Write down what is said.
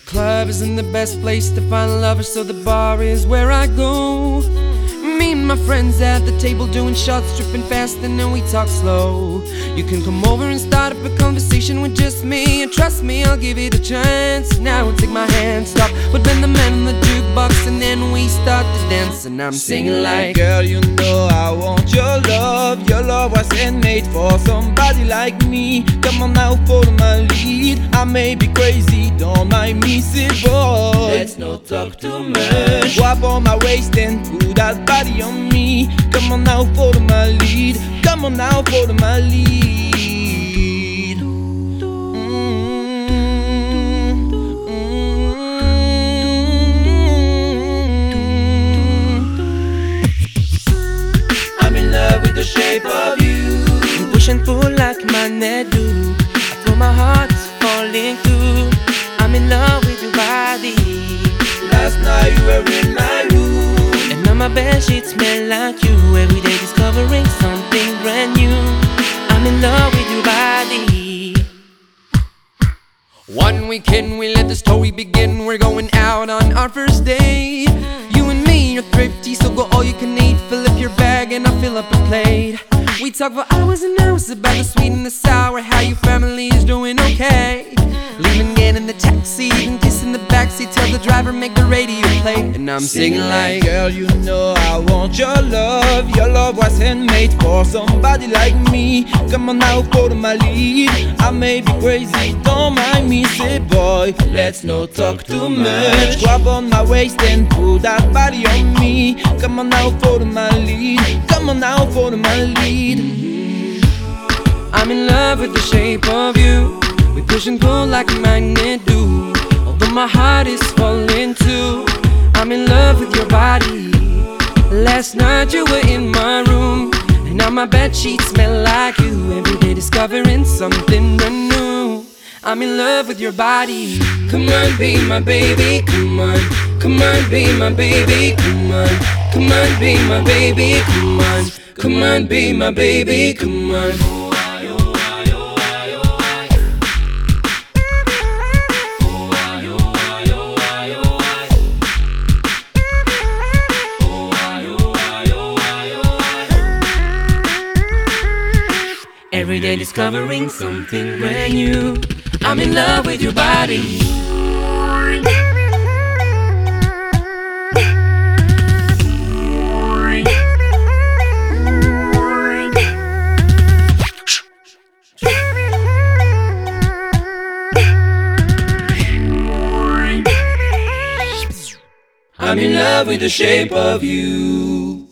Club isn't the best place to find lovers, so the bar is where I go. Me and my friends at the table doing shots, tripping fast, and then we talk slow. You can come over and start up a conversation with just me, and trust me, I'll give it a chance. Now take my hand, stop, but then the man on the jukebox, and then we start to dance, and I'm singing like, girl, you know I want your love. Your love wasn't made for somebody like me. Come on now, follow my lead. I may be crazy, don't mind me, say boy, let's not talk too much. Grab on my waist and put that body on me. Come on now, follow my lead. Come on now, follow my lead. I'm in love with the shape of you. You push and pull like magnet do. I feel my heart is falling through. I'm in love with your body. Last night you were in my room, and on my bed sheets smell like you. Every day discovering something brand new. I'm in love with your body. One weekend we let the story begin. We're going out on our first date. You and me are thrifty, so go all you can eat. Fill up your bag and I'll fill up a plate. We talk for hours and hours about the sweet and the sour, how your family is doing okay. Leaving, get in the taxi, and kissing the backseat. Tell the driver make the radio play, and I'm singing like, girl, you know I want your love. Your love wasn't made for somebody like me. Come on now, follow my lead. I may be crazy, don't mind me, say boy, let's not talk too much. Grab on my waist and put that body on me. Come on now, follow my lead. Come on now, follow my lead. I'm in love with the shape of you. We push and pull like a magnet do. Although my heart is falling too. I'm in love with your body. Last night you were in my room, and now my bed sheets smell like you. Every day discovering something brand new. I'm in love with your body. Come on, be my baby, come on. Come on, be my baby, come on. Come on, be my baby, come on. Come on, be my baby, come on. Every day discovering something brand new. I'm in love with your body. I'm in love with the shape of you.